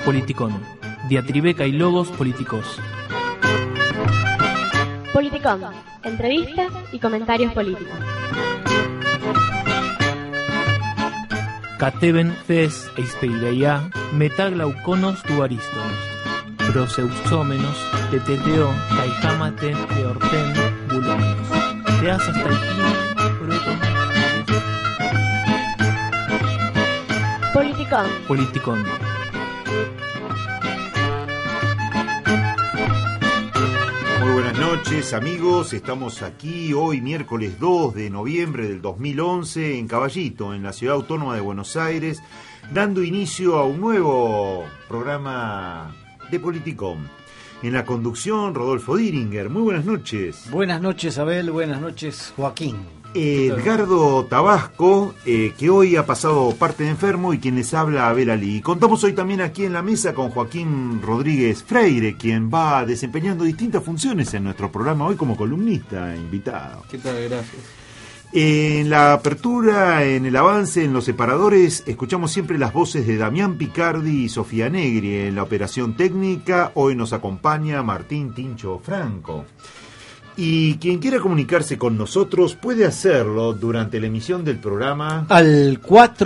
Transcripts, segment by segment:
Politicón. Diatribeca y logos políticos. Politicón. Entrevistas y comentarios políticos. Cateben fes eispeireia metaglauconos tuariston. Proseusómenos teteteo caijamaten eorten bulonos. Teasas taipin proton. Politicón. Politicón. Muy buenas noches, amigos. Estamos aquí hoy, miércoles 2 de noviembre del 2011, en Caballito, en la Ciudad Autónoma de Buenos Aires, dando inicio a un nuevo programa de Politicón. En la conducción, Rodolfo Diringer. Muy buenas noches. Buenas noches, Abel. Buenas noches, Joaquín. Edgardo Tabasco, que hoy ha pasado parte de enfermo, y quien les habla, Abel Ali. Contamos hoy también aquí en la mesa con Joaquín Rodríguez Freire, quien va desempeñando distintas funciones en nuestro programa hoy como columnista invitado. ¿Qué tal? Gracias. En la apertura, en el avance, en los separadores, escuchamos siempre las voces de Damián Picardi y Sofía Negri. En la operación técnica, hoy nos acompaña Martín Tincho Franco. Y quien quiera comunicarse con nosotros puede hacerlo durante la emisión del programa al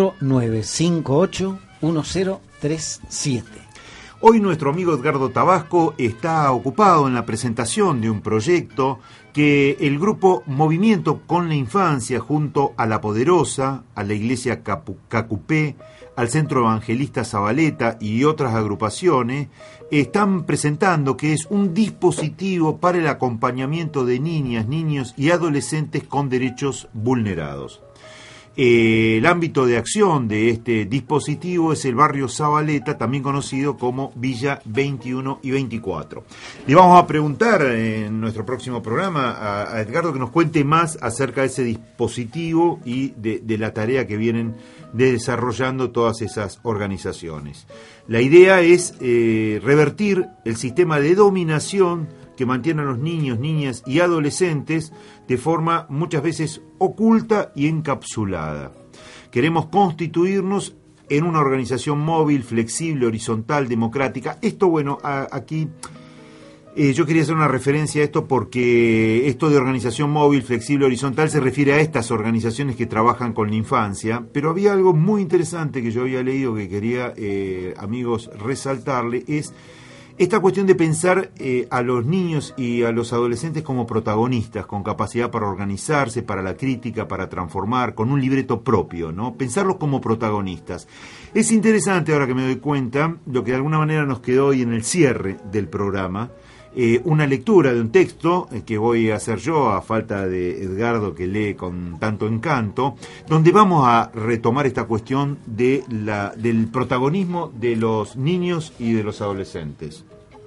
4958-1037. Hoy nuestro amigo Edgardo Tabasco está ocupado en la presentación de un proyecto que el grupo Movimiento con la Infancia, junto a La Poderosa, a la Iglesia Cacupé, al Centro Evangelista Zabaleta y otras agrupaciones, están presentando, que es un dispositivo para el acompañamiento de niñas, niños y adolescentes con derechos vulnerados. El ámbito de acción de este dispositivo es el barrio Zabaleta, también conocido como Villa 21 y 24. Le vamos a preguntar en nuestro próximo programa a Edgardo que nos cuente más acerca de ese dispositivo y de la tarea que vienen desarrollando todas esas organizaciones. La idea es revertir el sistema de dominación que mantiene a los niños, niñas y adolescentes de forma muchas veces oculta y encapsulada. Queremos constituirnos en una organización móvil, flexible, horizontal, democrática. Esto, bueno, aquí yo quería hacer una referencia a esto porque esto de organización móvil, flexible, horizontal se refiere a estas organizaciones que trabajan con la infancia, pero había algo muy interesante que yo había leído que quería, amigos, resaltarle, es esta cuestión de pensar a los niños y a los adolescentes como protagonistas, con capacidad para organizarse, para la crítica, para transformar, con un libreto propio, ¿no? Pensarlos como protagonistas. Es interesante, ahora que me doy cuenta, lo que de alguna manera nos quedó hoy en el cierre del programa, una lectura de un texto que voy a hacer yo, a falta de Edgardo, que lee con tanto encanto, donde vamos a retomar esta cuestión del protagonismo de los niños y de los adolescentes.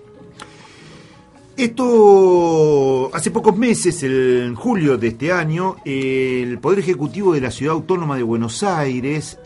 Esto, hace pocos meses, en julio de este año, el Poder Ejecutivo de la Ciudad Autónoma de Buenos Aires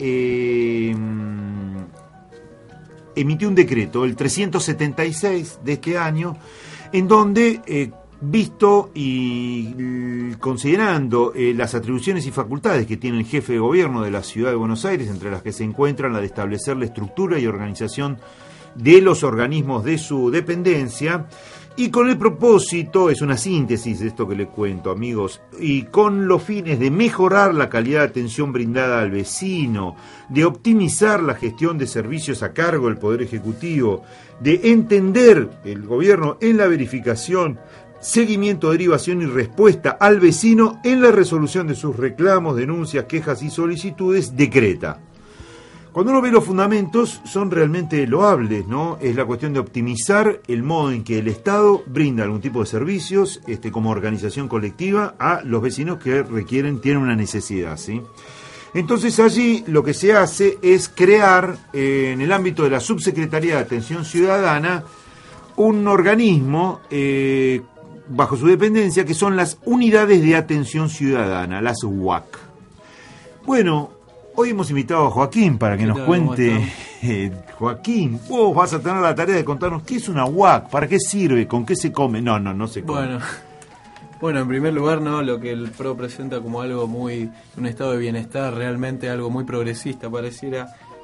emitió un decreto, el 376 de este año, en donde, visto y considerando las atribuciones y facultades que tiene el jefe de gobierno de la Ciudad de Buenos Aires, entre las que se encuentran la de establecer la estructura y organización de los organismos de su dependencia, y con el propósito, es una síntesis de esto que les cuento, amigos, y con los fines de mejorar la calidad de atención brindada al vecino, de optimizar la gestión de servicios a cargo del Poder Ejecutivo, de entender el gobierno en la verificación, seguimiento, derivación y respuesta al vecino en la resolución de sus reclamos, denuncias, quejas y solicitudes, decreta. Cuando uno ve los fundamentos, son realmente loables, ¿no? Es la cuestión de optimizar el modo en que el Estado brinda algún tipo de servicios, como organización colectiva, a los vecinos que tienen una necesidad, ¿sí? Entonces allí lo que se hace es crear, en el ámbito de la Subsecretaría de Atención Ciudadana, un organismo bajo su dependencia, que son las Unidades de Atención Ciudadana, las UAC. Bueno, hoy hemos invitado a Joaquín para que nos cuente. Joaquín, vos vas a tener la tarea de contarnos qué es una UAC, para qué sirve, con qué se come. No se come. Bueno, en primer lugar, no, lo que el PRO presenta como algo muy, un estado de bienestar, realmente algo muy progresista, pareciera,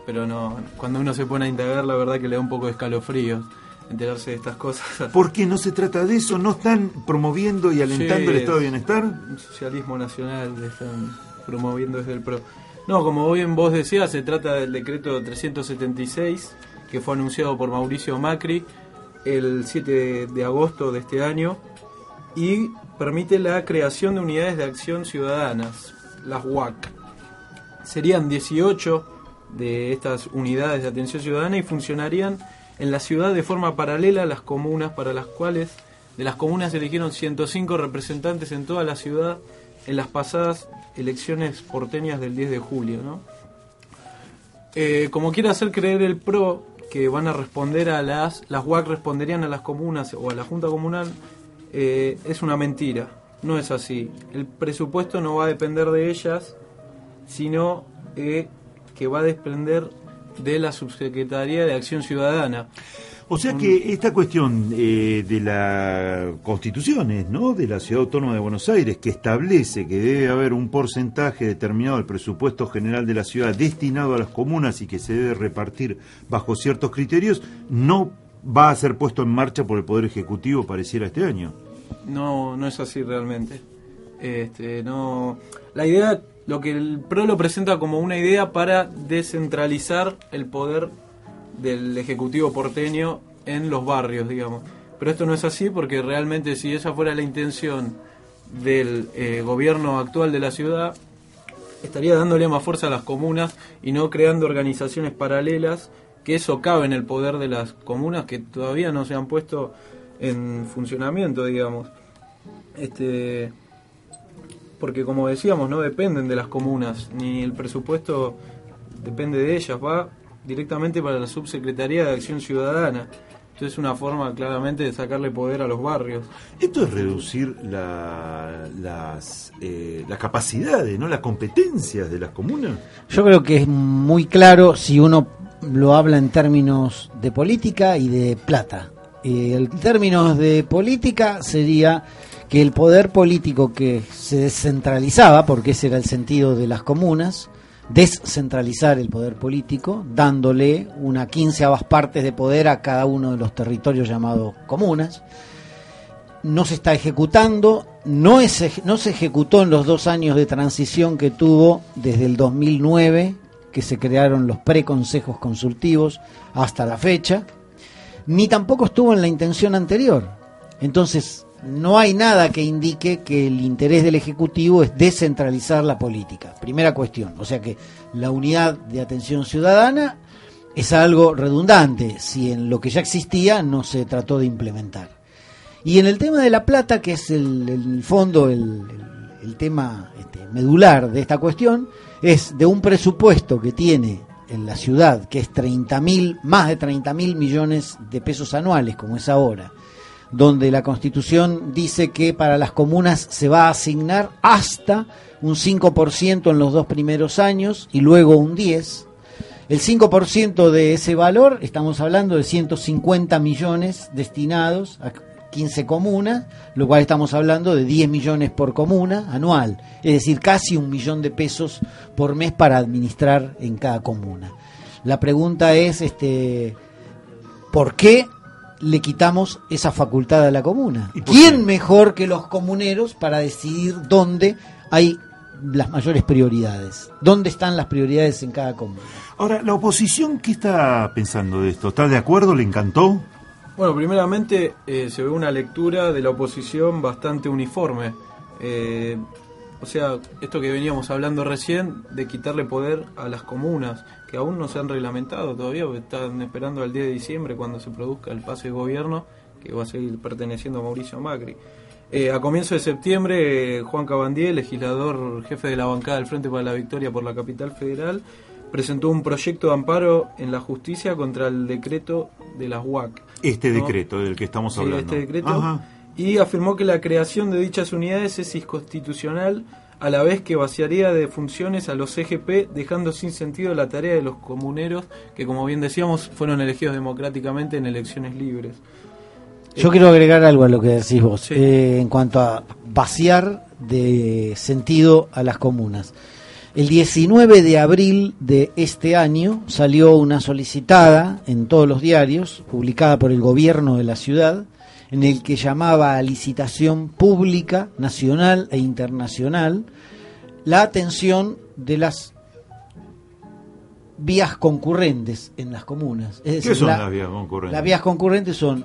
pero no, cuando uno se pone a indagar, la verdad que le da un poco de escalofríos enterarse de estas cosas. ¿Por qué no se trata de eso? ¿No están promoviendo y alentando el estado de bienestar? Un socialismo nacional están promoviendo desde el PRO. No, como bien vos decías, se trata del decreto 376, que fue anunciado por Mauricio Macri el 7 de agosto de este año, y permite la creación de unidades de acción ciudadanas, las UAC. Serían 18 de estas unidades de atención ciudadana y funcionarían en la ciudad de forma paralela a las comunas, para las cuales de las comunas se eligieron 105 representantes en toda la ciudad en las pasadas elecciones porteñas del 10 de julio, ¿no? Como quiere hacer creer el PRO que van a responder a las UAC responderían a las comunas o a la Junta Comunal, es una mentira, no es así. El presupuesto no va a depender de ellas, sino que va a depender de la Subsecretaría de Acción Ciudadana. O sea que esta cuestión de la Constitución, ¿no?, de la Ciudad Autónoma de Buenos Aires, que establece que debe haber un porcentaje determinado del presupuesto general de la ciudad destinado a las comunas y que se debe repartir bajo ciertos criterios, no va a ser puesto en marcha por el Poder Ejecutivo, pareciera, este año. No, no es así realmente. No. La idea, lo que el PRO lo presenta como una idea para descentralizar el poder del Ejecutivo porteño en los barrios, digamos. Pero esto no es así, porque realmente si esa fuera la intención del gobierno actual de la ciudad, estaría dándole más fuerza a las comunas y no creando organizaciones paralelas que socaven el poder de las comunas, que todavía no se han puesto en funcionamiento, digamos. Porque como decíamos, no dependen de las comunas, ni el presupuesto depende de ellas, va directamente para la Subsecretaría de Acción Ciudadana. Entonces es una forma claramente de sacarle poder a los barrios. Esto es reducir las capacidades, ¿no?, las competencias de las comunas. Yo creo que es muy claro si uno lo habla en términos de política y de plata. En términos de política sería que el poder político que se descentralizaba, porque ese era el sentido de las comunas, descentralizar el poder político, dándole una 15ª partes de poder a cada uno de los territorios llamados comunas. No se está ejecutando, no se ejecutó en los 2 años de transición que tuvo desde el 2009, que se crearon los preconsejos consultivos, hasta la fecha, ni tampoco estuvo en la intención anterior. Entonces, no hay nada que indique que el interés del Ejecutivo es descentralizar la política. Primera cuestión. O sea que la unidad de atención ciudadana es algo redundante si en lo que ya existía no se trató de implementar. Y en el tema de la plata, que es el fondo, el tema medular de esta cuestión, es de un presupuesto que tiene en la ciudad, que es más de 30.000 millones de pesos anuales, como es ahora, donde la Constitución dice que para las comunas se va a asignar hasta un 5% en los 2 primeros años y luego un 10%. El 5% de ese valor, estamos hablando de 150 millones destinados a 15 comunas, lo cual estamos hablando de 10 millones por comuna anual, es decir, casi 1 millón de pesos por mes para administrar en cada comuna. La pregunta es, ¿por qué le quitamos esa facultad a la comuna? ¿Quién mejor que los comuneros para decidir dónde hay las mayores prioridades? ¿Dónde están las prioridades en cada comuna? Ahora, ¿la oposición qué está pensando de esto? ¿Está de acuerdo? ¿Le encantó? Bueno, primeramente se ve una lectura de la oposición bastante uniforme. O sea, esto que veníamos hablando recién, de quitarle poder a las comunas, que aún no se han reglamentado todavía, porque están esperando al 10 de diciembre cuando se produzca el pase de gobierno, que va a seguir perteneciendo a Mauricio Macri. A comienzo de septiembre, Juan Cabandier, legislador jefe de la bancada del Frente para la Victoria por la Capital Federal, presentó un proyecto de amparo en la justicia contra el decreto de las UAC. Este decreto del que estamos hablando. Este decreto. Ajá. Y afirmó que la creación de dichas unidades es inconstitucional, a la vez que vaciaría de funciones a los CGP, dejando sin sentido la tarea de los comuneros, que como bien decíamos, fueron elegidos democráticamente en elecciones libres. Yo quiero agregar algo a lo que decís vos, sí. En cuanto a vaciar de sentido a las comunas. El 19 de abril de este año salió una solicitada en todos los diarios, publicada por el gobierno de la ciudad, en el que llamaba a licitación pública, nacional e internacional, la atención de las vías concurrentes en las comunas. Es decir, ¿qué son las vías concurrentes? Las vías concurrentes son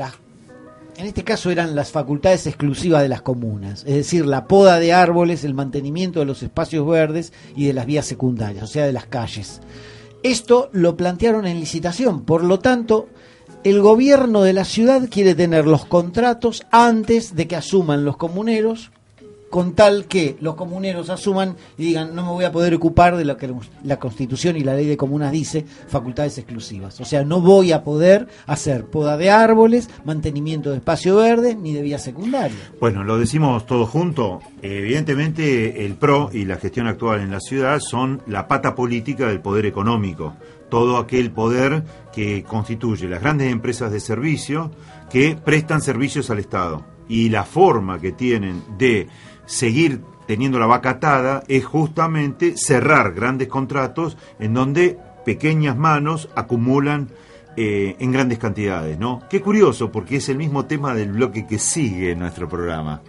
en este caso eran las facultades exclusivas de las comunas, es decir, la poda de árboles, el mantenimiento de los espacios verdes y de las vías secundarias, o sea, de las calles. Esto lo plantearon en licitación, por lo tanto, el gobierno de la ciudad quiere tener los contratos antes de que asuman los comuneros, con tal que los comuneros asuman y digan, no me voy a poder ocupar de lo que la Constitución y la Ley de Comunas dice, facultades exclusivas. O sea, no voy a poder hacer poda de árboles, mantenimiento de espacio verde, ni de vías secundarias. Bueno, lo decimos todo junto. Evidentemente, el PRO y la gestión actual en la ciudad son la pata política del poder económico. Todo aquel poder que constituye las grandes empresas de servicio que prestan servicios al Estado. Y la forma que tienen de seguir teniendo la vaca atada es justamente cerrar grandes contratos en donde pequeñas manos acumulan en grandes cantidades, ¿no? Qué curioso, porque es el mismo tema del bloque que sigue nuestro programa.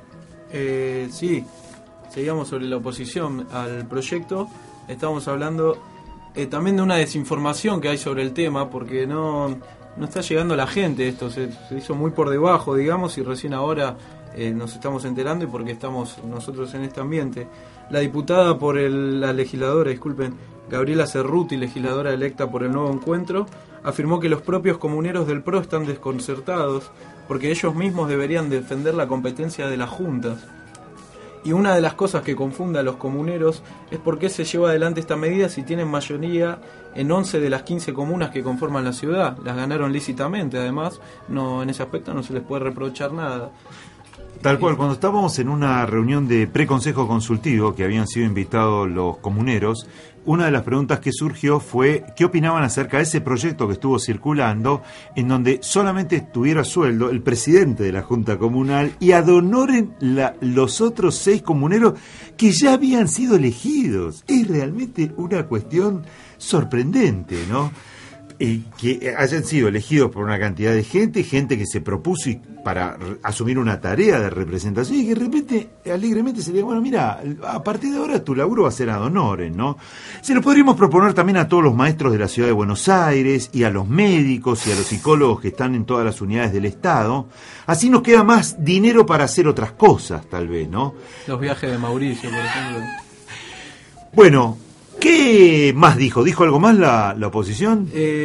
Sí, seguimos sobre la oposición al proyecto. Estamos hablando también de una desinformación que hay sobre el tema, porque no está llegando a la gente esto, se hizo muy por debajo, digamos, y recién ahora nos estamos enterando, y porque estamos nosotros en este ambiente. La diputada la legisladora, Gabriela Cerruti, legisladora electa por el Nuevo Encuentro, afirmó que los propios comuneros del PRO están desconcertados porque ellos mismos deberían defender la competencia de las juntas. Y una de las cosas que confunde a los comuneros es por qué se lleva adelante esta medida si tienen mayoría en 11 de las 15 comunas que conforman la ciudad. Las ganaron lícitamente, además, no, en ese aspecto no se les puede reprochar nada. Tal cual, cuando estábamos en una reunión de preconsejo consultivo que habían sido invitados los comuneros, una de las preguntas que surgió fue qué opinaban acerca de ese proyecto que estuvo circulando, en donde solamente tuviera sueldo el presidente de la Junta Comunal y ad honorem los otros 6 comuneros que ya habían sido elegidos. Es realmente una cuestión sorprendente, ¿no? Que hayan sido elegidos por una cantidad de gente que se propuso para asumir una tarea de representación, y que de repente, alegremente se le diga, bueno, mira, a partir de ahora tu laburo va a ser ad honorem, ¿no? Se lo podríamos proponer también a todos los maestros de la ciudad de Buenos Aires, y a los médicos y a los psicólogos que están en todas las unidades del Estado. Así nos queda más dinero para hacer otras cosas, tal vez, ¿no? Los viajes de Mauricio, por ejemplo. Bueno, ¿qué más dijo? ¿Dijo algo más la oposición?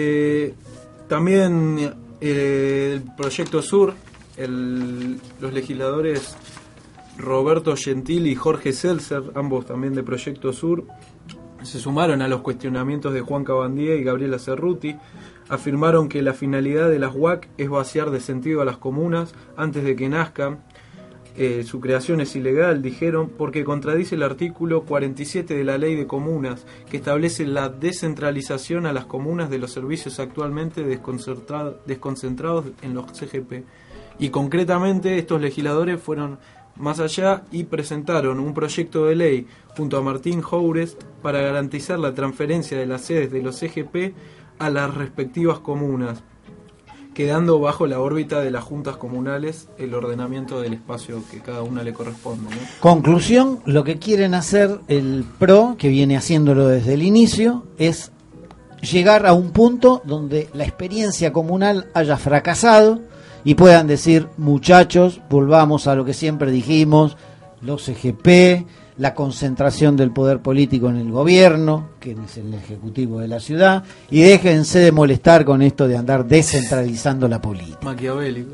También el Proyecto Sur, los legisladores Roberto Gentil y Jorge Seltzer, ambos también de Proyecto Sur, se sumaron a los cuestionamientos de Juan Cabandía y Gabriela Cerruti. Afirmaron que la finalidad de las UAC es vaciar de sentido a las comunas antes de que nazcan. Su creación es ilegal, dijeron, porque contradice el artículo 47 de la Ley de Comunas, que establece la descentralización a las comunas de los servicios actualmente desconcentrados en los CGP. Y concretamente estos legisladores fueron más allá y presentaron un proyecto de ley junto a Martín Joures para garantizar la transferencia de las sedes de los CGP a las respectivas comunas, quedando bajo la órbita de las juntas comunales el ordenamiento del espacio que cada una le corresponde, ¿no? Conclusión, lo que quieren hacer el PRO, que viene haciéndolo desde el inicio, es llegar a un punto donde la experiencia comunal haya fracasado y puedan decir, muchachos, volvamos a lo que siempre dijimos, los CGP, la concentración del poder político en el gobierno, que es el ejecutivo de la ciudad, y déjense de molestar con esto de andar descentralizando la política. Maquiavélico.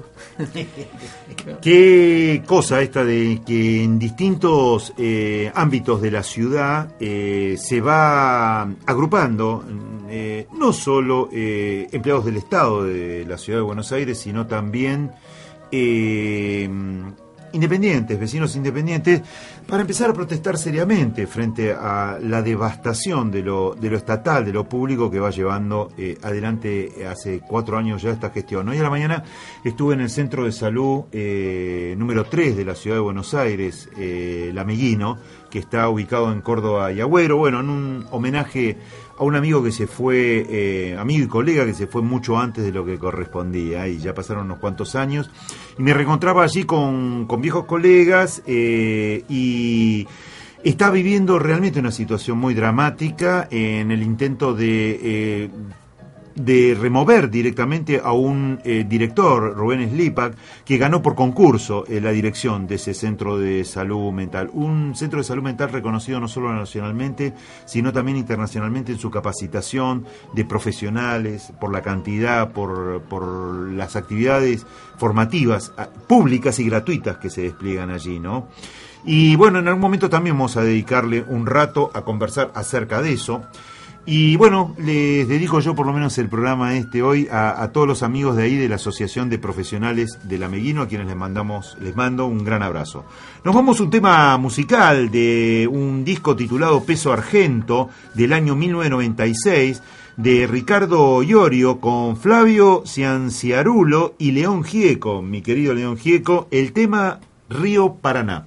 Qué cosa esta de que en distintos ámbitos de la ciudad se va agrupando no solo empleados del Estado de la ciudad de Buenos Aires, sino también independientes, vecinos independientes, para empezar a protestar seriamente frente a la devastación de lo estatal, de lo público que va llevando adelante hace 4 años ya esta gestión. Hoy a la mañana estuve en el Centro de Salud número 3 de la Ciudad de Buenos Aires, La Meguino, que está ubicado en Córdoba y Agüero, bueno, en un homenaje a un amigo que se fue, amigo y colega que se fue mucho antes de lo que correspondía, y ya pasaron unos cuantos años, y me reencontraba allí con viejos colegas, y está viviendo realmente una situación muy dramática en el intento de remover directamente a un director, Rubén Slipak, que ganó por concurso la dirección de ese centro de salud mental. Un centro de salud mental reconocido no solo nacionalmente, sino también internacionalmente en su capacitación de profesionales, por la cantidad, por las actividades formativas, públicas y gratuitas que se despliegan allí, ¿no? Y bueno, en algún momento también vamos a dedicarle un rato a conversar acerca de eso. Y bueno, les dedico yo por lo menos el programa hoy a todos los amigos de ahí de la Asociación de Profesionales de La Meguino, a quienes les mando un gran abrazo. Nos vamos a un tema musical de un disco titulado Peso Argento del año 1996 de Ricardo Iorio con Flavio Cianciarulo y León Gieco, mi querido León Gieco, el tema Río Paraná.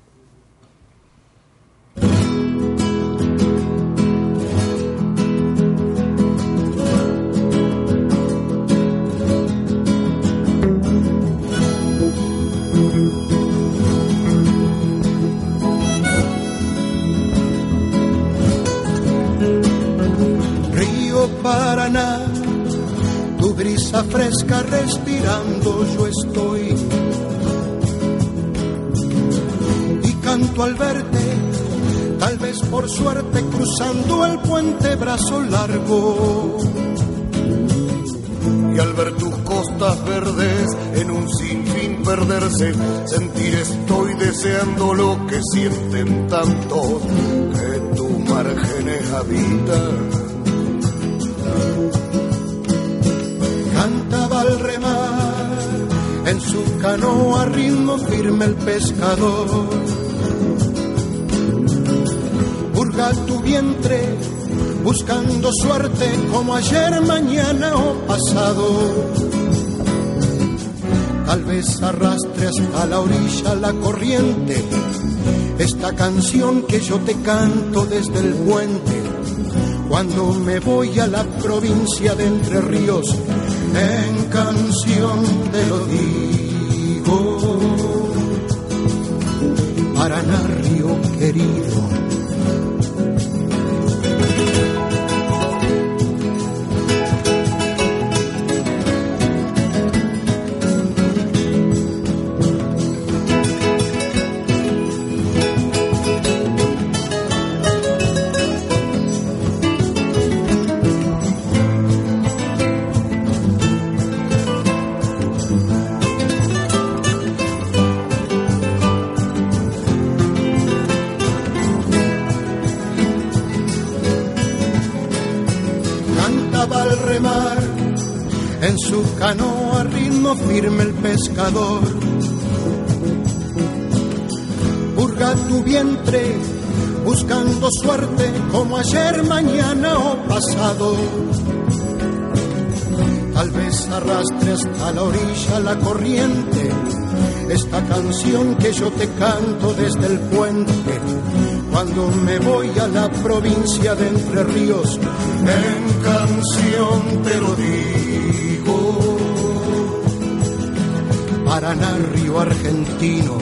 Paraná, tu brisa fresca respirando yo estoy, y canto al verte, tal vez por suerte cruzando el puente brazo largo, y al ver tus costas verdes en un sinfín perderse, sentir estoy deseando lo que sienten tantos que tus márgenes habitan. Cantaba al remar en su canoa ritmo firme el pescador. Hurga tu vientre buscando suerte como ayer, mañana o pasado. Tal vez arrastre hasta la orilla la corriente esta canción que yo te canto desde el puente. Cuando me voy a la provincia de Entre Ríos, en canción te lo digo. Paraná, río querido. En su canoa ritmo firme el pescador. Hurga tu vientre buscando suerte como ayer, mañana o pasado. Tal vez arrastre hasta la orilla la corriente esta canción que yo te canto desde el puente. Cuando me voy a la provincia de Entre Ríos, en canción te lo digo. Paraná, río argentino.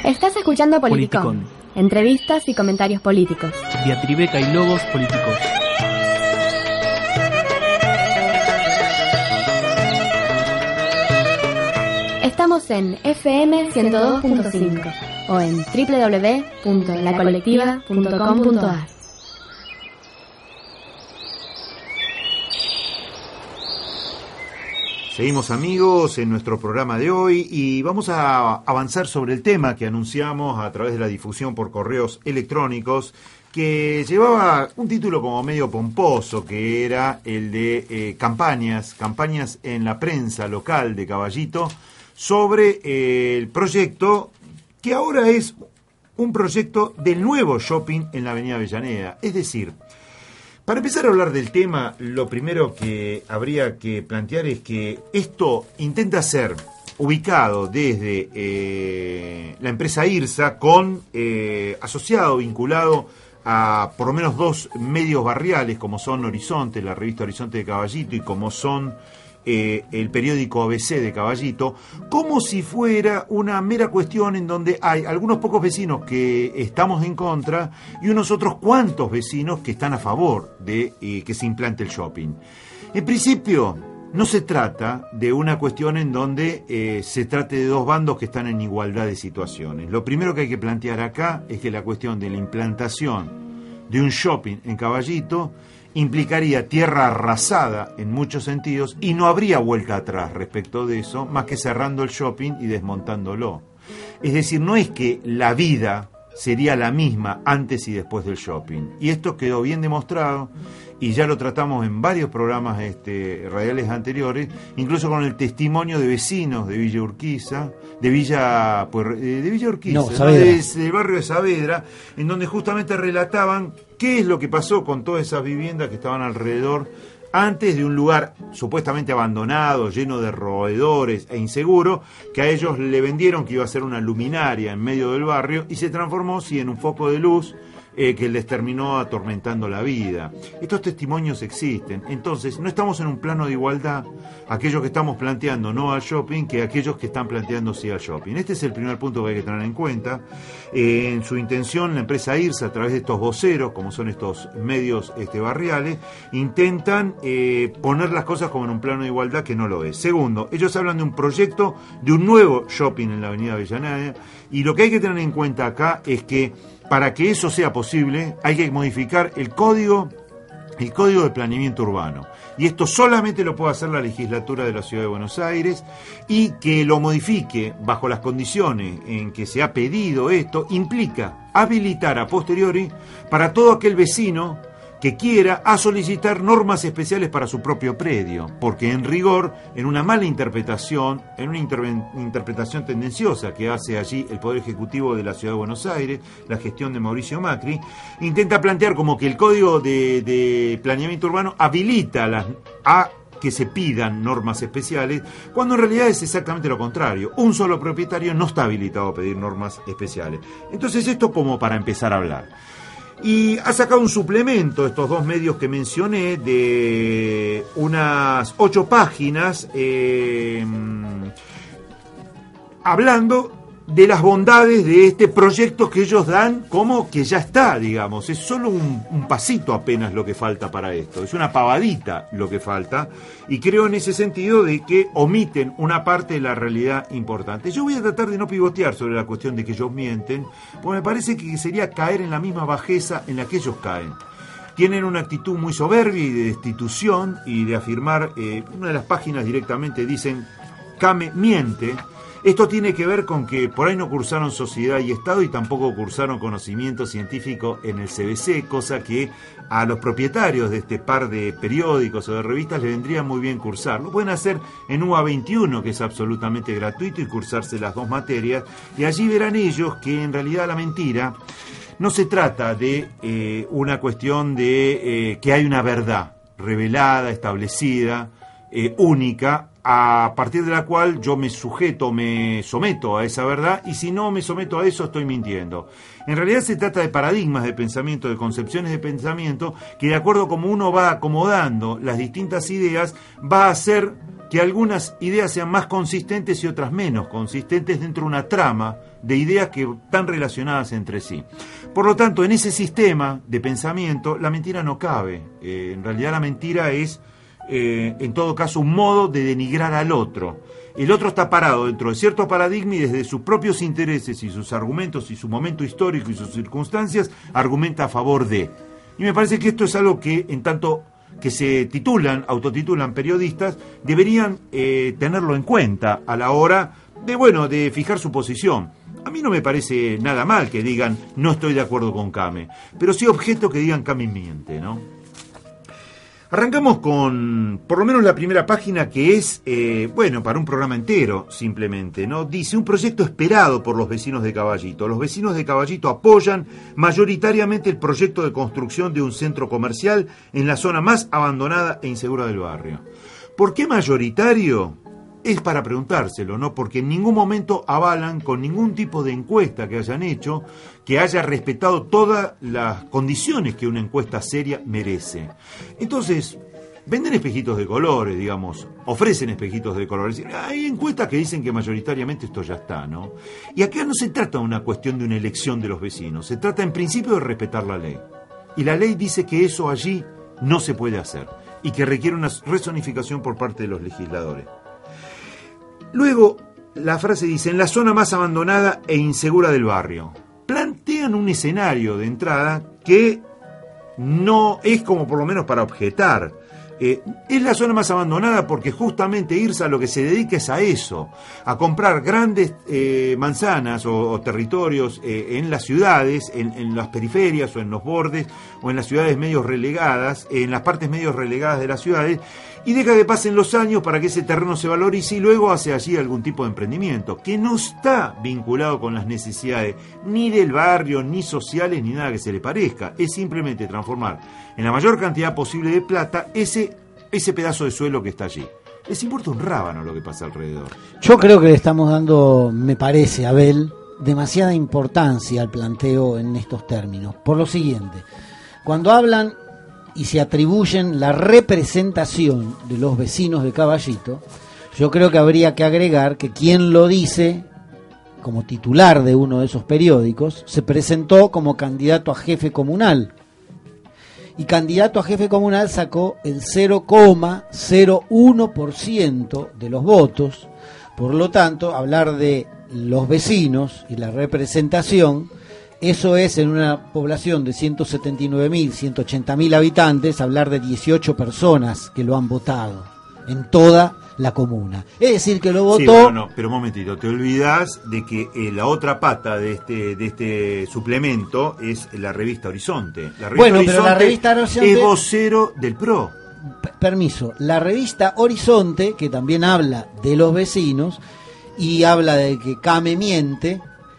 Estás escuchando Politicón. Politicón. Entrevistas y comentarios políticos. Diatribeca y logos políticos. Estamos en FM 102.5 o en www.lacolectiva.com.ar. Seguimos, amigos, en nuestro programa de hoy y vamos a avanzar sobre el tema que anunciamos a través de la difusión por correos electrónicos, que llevaba un título como medio pomposo, que era el de campañas en la prensa local de Caballito, sobre el proyecto que ahora es un proyecto del nuevo shopping en la Avenida Avellaneda. Es decir, para empezar a hablar del tema, lo primero que habría que plantear es que esto intenta ser ubicado desde la empresa IRSA con asociado, vinculado a por lo menos dos medios barriales como son Horizonte, la revista Horizonte de Caballito, y como son el periódico ABC de Caballito, como si fuera una mera cuestión en donde hay algunos pocos vecinos que estamos en contra y unos otros cuantos vecinos que están a favor de que se implante el shopping. En principio, no se trata de una cuestión en donde se trate de dos bandos que están en igualdad de situaciones. Lo primero que hay que plantear acá es que la cuestión de la implantación de un shopping en Caballito implicaría tierra arrasada en muchos sentidos y no habría vuelta atrás respecto de eso, más que cerrando el shopping y desmontándolo. Es decir, no es que la vida sería la misma antes y después del shopping. Y esto quedó bien demostrado y ya lo tratamos en varios programas radiales anteriores, incluso con el testimonio de vecinos de Villa Urquiza, del barrio de Saavedra, en donde justamente relataban qué es lo que pasó con todas esas viviendas que estaban alrededor antes de un lugar supuestamente abandonado, lleno de roedores e inseguro, que a ellos le vendieron que iba a ser una luminaria en medio del barrio y se transformó, sí, en un foco de luz que les terminó atormentando la vida. Estos testimonios existen. Entonces, no estamos en un plano de igualdad, aquellos que estamos planteando no al shopping, que aquellos que están planteando sí al shopping. Este es el primer punto que hay que tener en cuenta. En su intención, la empresa IRSA, a través de estos voceros, como son estos medios barriales, intentan poner las cosas como en un plano de igualdad que no lo es. Segundo, ellos hablan de un proyecto de un nuevo shopping en la Avenida Avellaneda, y lo que hay que tener en cuenta acá es que para que eso sea posible hay que modificar el código de planeamiento urbano. Y esto solamente lo puede hacer la legislatura de la Ciudad de Buenos Aires, y que lo modifique bajo las condiciones en que se ha pedido esto implica habilitar a posteriori para todo aquel vecino que quiera a solicitar normas especiales para su propio predio, porque en rigor, en una mala interpretación, en una interpretación tendenciosa que hace allí el Poder Ejecutivo de la Ciudad de Buenos Aires, la gestión de Mauricio Macri, intenta plantear como que el Código de Planeamiento Urbano habilita a que se pidan normas especiales, cuando en realidad es exactamente lo contrario. Un solo propietario no está habilitado a pedir normas especiales. Entonces, esto como para empezar a hablar. Y ha sacado un suplemento, estos dos medios que mencioné, de unas 8 páginas, hablando de las bondades de este proyecto que ellos dan como que ya está, digamos. Es solo un pasito apenas lo que falta para esto, es una pavadita lo que falta, y creo en ese sentido de que omiten una parte de la realidad importante. Yo voy a tratar de no pivotear sobre la cuestión de que ellos mienten, porque me parece que sería caer en la misma bajeza en la que ellos caen. Tienen una actitud muy soberbia y de destitución y de afirmar, una de las páginas directamente dicen, Came miente. Esto tiene que ver con que por ahí no cursaron Sociedad y Estado y tampoco cursaron conocimiento científico en el CBC, cosa que a los propietarios de este par de periódicos o de revistas les vendría muy bien cursar. Lo pueden hacer en UBA 21, que es absolutamente gratuito, y cursarse las dos materias, y allí verán ellos que en realidad la mentira no se trata de una cuestión de que hay una verdad revelada, establecida, única, a partir de la cual yo me someto a esa verdad, y si no me someto a eso estoy mintiendo. En realidad se trata de paradigmas de pensamiento, de concepciones de pensamiento, que de acuerdo a como uno va acomodando las distintas ideas, va a hacer que algunas ideas sean más consistentes y otras menos consistentes dentro de una trama de ideas que están relacionadas entre sí. Por lo tanto, en ese sistema de pensamiento, la mentira no cabe. En realidad la mentira es, en todo caso, un modo de denigrar al otro. El otro está parado dentro de cierto paradigma y desde sus propios intereses y sus argumentos y su momento histórico y sus circunstancias argumenta a favor de. Y me parece que esto es algo que, en tanto que se autotitulan periodistas, deberían tenerlo en cuenta a la hora de fijar su posición. A mí no me parece nada mal que digan no estoy de acuerdo con Kame, pero sí objeto que digan Kame miente, ¿no? Arrancamos con, por lo menos la primera página, que es, para un programa entero, simplemente, ¿no? Dice, un proyecto esperado por los vecinos de Caballito. Los vecinos de Caballito apoyan mayoritariamente el proyecto de construcción de un centro comercial en la zona más abandonada e insegura del barrio. ¿Por qué mayoritario? Es para preguntárselo, ¿no? Porque en ningún momento avalan con ningún tipo de encuesta que hayan hecho, que haya respetado todas las condiciones que una encuesta seria merece. Entonces, venden espejitos de colores, digamos, ofrecen espejitos de colores. Hay encuestas que dicen que mayoritariamente esto ya está, ¿no? Y acá no se trata de una cuestión de una elección de los vecinos, se trata en principio de respetar la ley. Y la ley dice que eso allí no se puede hacer y que requiere una rezonificación por parte de los legisladores. Luego, la frase dice, en la zona más abandonada e insegura del barrio. Plantean un escenario de entrada que no es como por lo menos para objetar. Es la zona más abandonada porque justamente IRSA lo que se dedica es a eso, a comprar grandes manzanas o territorios en las ciudades, en las periferias o en los bordes o en las ciudades medio relegadas, en las partes medio relegadas de las ciudades, y deja que pasen los años para que ese terreno se valorice y luego hace allí algún tipo de emprendimiento que no está vinculado con las necesidades ni del barrio, ni sociales, ni nada que se le parezca. Es simplemente transformar en la mayor cantidad posible de plata ese pedazo de suelo que está allí. Les importa un rábano lo que pasa alrededor. Yo creo que le estamos dando, me parece, Abel, demasiada importancia al planteo en estos términos. Por lo siguiente, cuando hablan y se atribuyen la representación de los vecinos de Caballito, yo creo que habría que agregar que quien lo dice, como titular de uno de esos periódicos, se presentó como candidato a jefe comunal. Y candidato a jefe comunal sacó el 0,01% de los votos. Por lo tanto, hablar de los vecinos y la representación, eso es en una población de 179.000, 180.000 habitantes, hablar de 18 personas que lo han votado en toda la comuna. Es decir, que lo votó... Sí, pero un momentito, te olvidás de que la otra pata de este suplemento es la revista Horizonte. La revista Horizonte, pero la revista Horizonte es vocero del PRO. Permiso, la revista Horizonte, que también habla de los vecinos y habla de que Kame miente,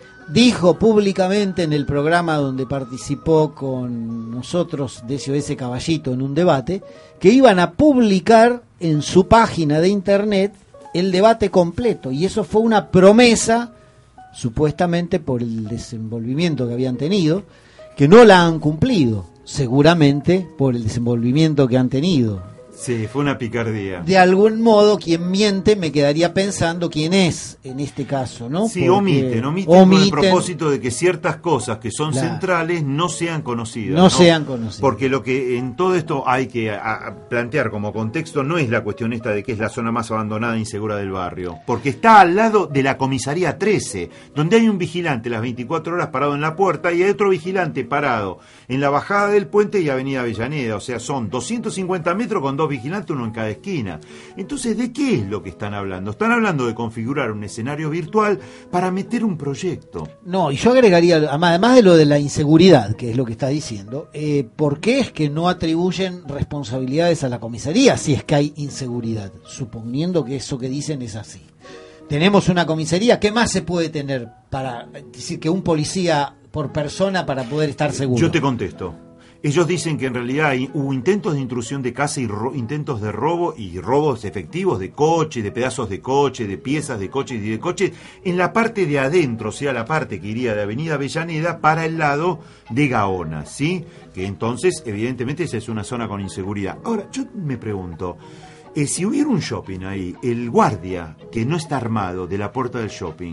dijo públicamente en el programa donde participó con nosotros de SOS Caballito en un debate, que iban a publicar en su página de internet el debate completo, y eso fue una promesa, supuestamente por el desenvolvimiento que habían tenido, que no la han cumplido, seguramente por el desenvolvimiento que han tenido. Sí, fue una picardía. De algún modo, quien miente me quedaría pensando quién es en este caso, ¿no? Sí, omiten con el propósito de que ciertas cosas que son centrales no sean conocidas. No sean conocidas. Porque lo que en todo esto hay que plantear como contexto no es la cuestión esta de que es la zona más abandonada e insegura del barrio, porque está al lado de la comisaría 13, donde hay un vigilante las 24 horas parado en la puerta y hay otro vigilante parado en la bajada del puente y Avenida Avellaneda. O sea, son 250 metros con dos vigilantes, uno en cada esquina. Entonces, ¿de qué es lo que están hablando? Están hablando de configurar un escenario virtual para meter un proyecto. No, y yo agregaría, además de lo de la inseguridad, que es lo que está diciendo, ¿por qué es que no atribuyen responsabilidades a la comisaría si es que hay inseguridad? Suponiendo que eso que dicen es así. Tenemos una comisaría, ¿qué más se puede tener para decir que un policía por persona para poder estar seguro? Yo te contesto. Ellos dicen que en realidad hubo intentos de intrusión de casa y intentos de robo y robos efectivos de coche, de pedazos de coche, de piezas de coche y de coche en la parte de adentro, o sea, la parte que iría de Avenida Avellaneda para el lado de Gaona, ¿sí? Que entonces, evidentemente, esa es una zona con inseguridad. Ahora, yo me pregunto, si hubiera un shopping ahí, el guardia que no está armado de la puerta del shopping,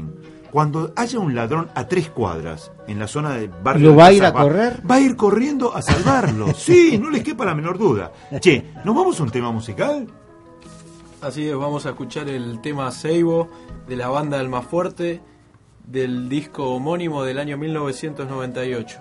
cuando haya un ladrón a 3 cuadras en la zona del barrio, ¿lo de va a ir a Cazaba, correr? Va a ir corriendo a salvarlo. Sí, no les quepa la menor duda. Che, ¿nos vamos a un tema musical? Así es, vamos a escuchar el tema Seibo de la banda Almafuerte del disco homónimo del año 1998.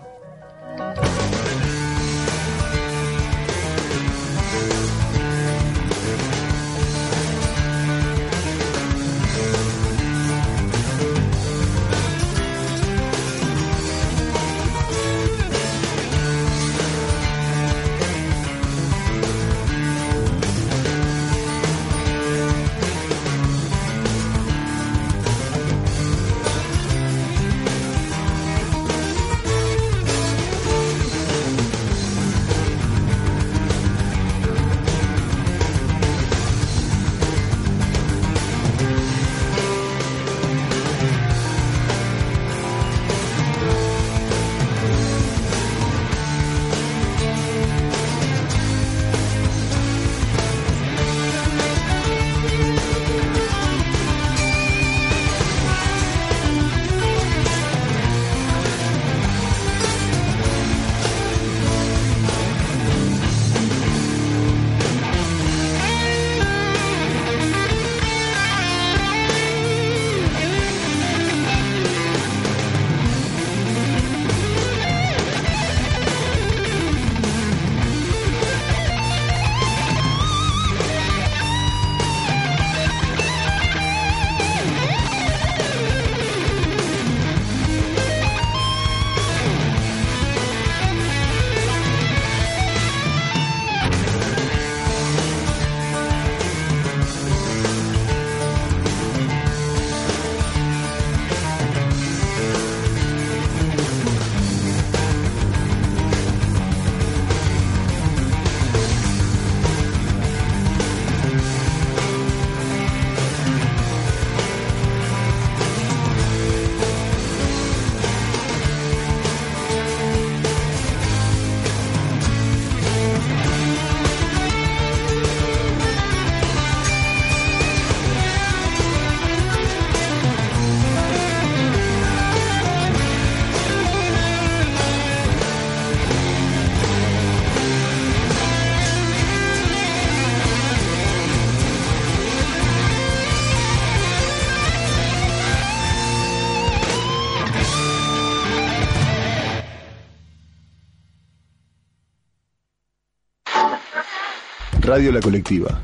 Radio La Colectiva,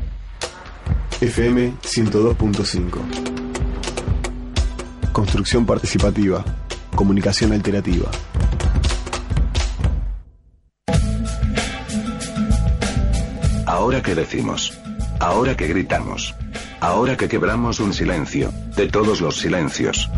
FM 102.5. Construcción participativa, comunicación alternativa. Ahora que decimos, ahora que gritamos, ahora que quebramos un silencio, de todos los silencios.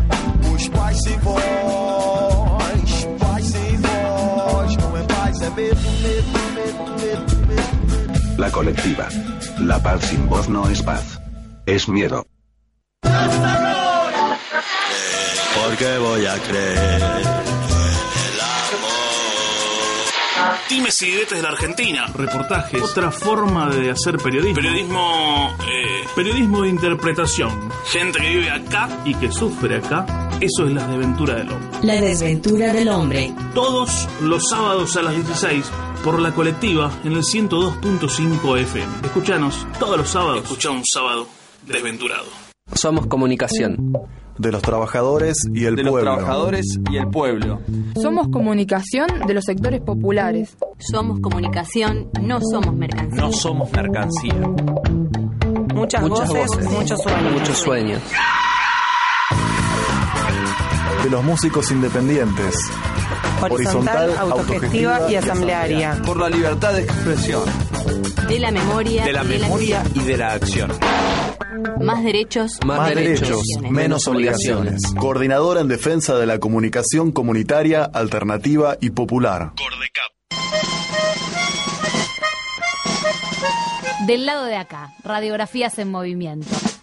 La Colectiva. La paz sin voz no es paz. Es miedo. Porque voy a creer. Dimes y diretes de la Argentina. Reportajes. Otra forma de hacer periodismo. Periodismo de interpretación. Gente que vive acá y que sufre acá. Eso es la desventura del hombre. La desventura del hombre. Todos los sábados a las 16 por La Colectiva en el 102.5 FM. Escuchanos todos los sábados. Escuchá un sábado desventurado. Somos comunicación. De los trabajadores y el pueblo. De los trabajadores y el pueblo. Somos comunicación de los sectores populares. Somos comunicación, no somos mercancía. No somos mercancía. Muchas voces, muchos sueños. Muchos sueños. De los músicos independientes. Horizontal, autogestiva y asamblearia. Por la libertad de expresión. De la memoria. De la memoria y de la acción. Más derechos. Más derechos, menos obligaciones. Coordinadora en defensa de la comunicación comunitaria, alternativa y popular. Cordecap. Del lado de acá, Radiografías en Movimiento.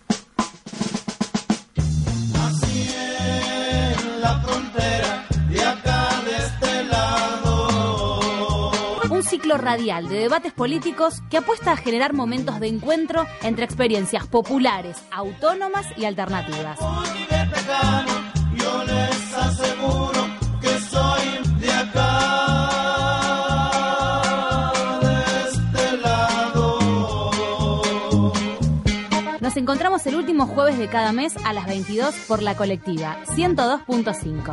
Así en la frontera, de acá de este lado. Un ciclo radial de debates políticos que apuesta a generar momentos de encuentro entre experiencias populares, autónomas y alternativas. Nos encontramos el último jueves de cada mes a las 22 por La Colectiva 102.5.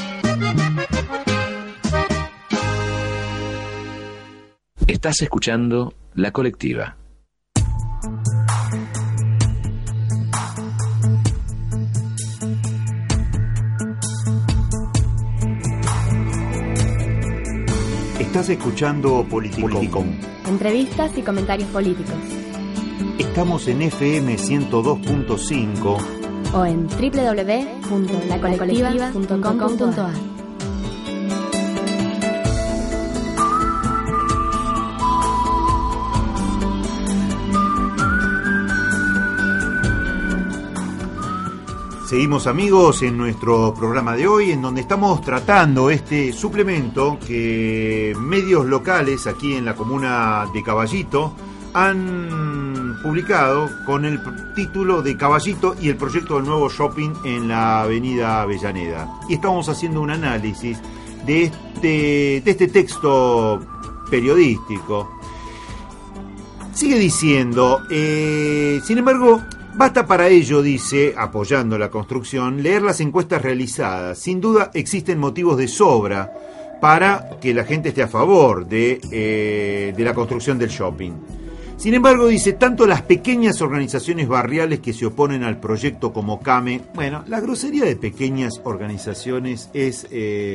Estás escuchando La Colectiva. Estás escuchando Politicón. Entrevistas y comentarios políticos. Estamos en FM 102.5 o en www.lacolectiva.com.ar. Seguimos, amigos, en nuestro programa de hoy, en donde estamos tratando este suplemento que medios locales aquí en la comuna de Caballito han publicado con el título de Caballito y el proyecto del nuevo shopping en la avenida Avellaneda. Y estamos haciendo un análisis de este texto periodístico. Sigue diciendo, sin embargo, basta para ello, dice, apoyando la construcción, leer las encuestas realizadas. Sin duda existen motivos de sobra para que la gente esté a favor de la construcción del shopping. Sin embargo, dice, tanto las pequeñas organizaciones barriales que se oponen al proyecto como CAME, bueno, la grosería de pequeñas organizaciones es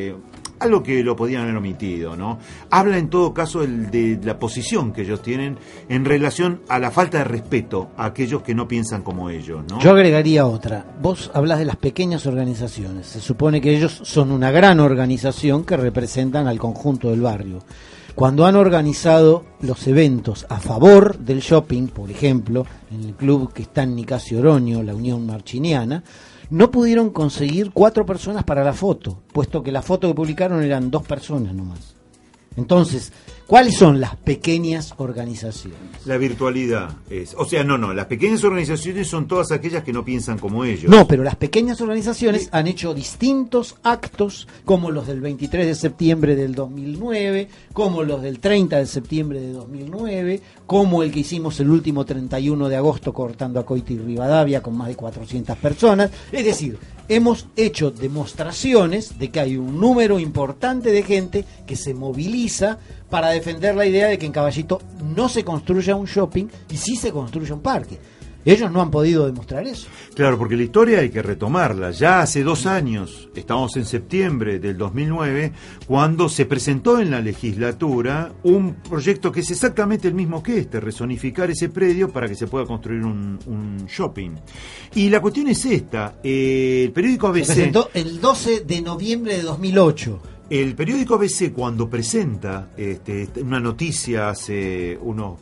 algo que lo podían haber omitido, ¿no? Habla en todo caso de la posición que ellos tienen en relación a la falta de respeto a aquellos que no piensan como ellos, ¿no? Yo agregaría otra. Vos hablás de las pequeñas organizaciones. Se supone que ellos son una gran organización que representan al conjunto del barrio. Cuando han organizado los eventos a favor del shopping, por ejemplo, en el club que está en Nicasio Oroño, la Unión Marchiniana, no pudieron conseguir 4 personas para la foto, puesto que la foto que publicaron eran 2 personas nomás. Entonces, ¿cuáles son las pequeñas organizaciones? La virtualidad es... O sea, no, las pequeñas organizaciones son todas aquellas que no piensan como ellos. No, pero las pequeñas organizaciones han hecho distintos actos, como los del 23 de septiembre del 2009, como los del 30 de septiembre de 2009, como el que hicimos el último 31 de agosto cortando a Coiti y Rivadavia con más de 400 personas. Es decir, hemos hecho demostraciones de que hay un número importante de gente que se moviliza para defender la idea de que en Caballito no se construya un shopping y sí se construya un parque. Ellos no han podido demostrar eso. Claro, porque la historia hay que retomarla. Ya hace 2 años, estamos en septiembre del 2009, cuando se presentó en la legislatura un proyecto que es exactamente el mismo que este, rezonificar ese predio para que se pueda construir un shopping. Y la cuestión es esta, el periódico ABC... Se presentó el 12 de noviembre de 2008. El periódico ABC, cuando presenta una noticia hace unos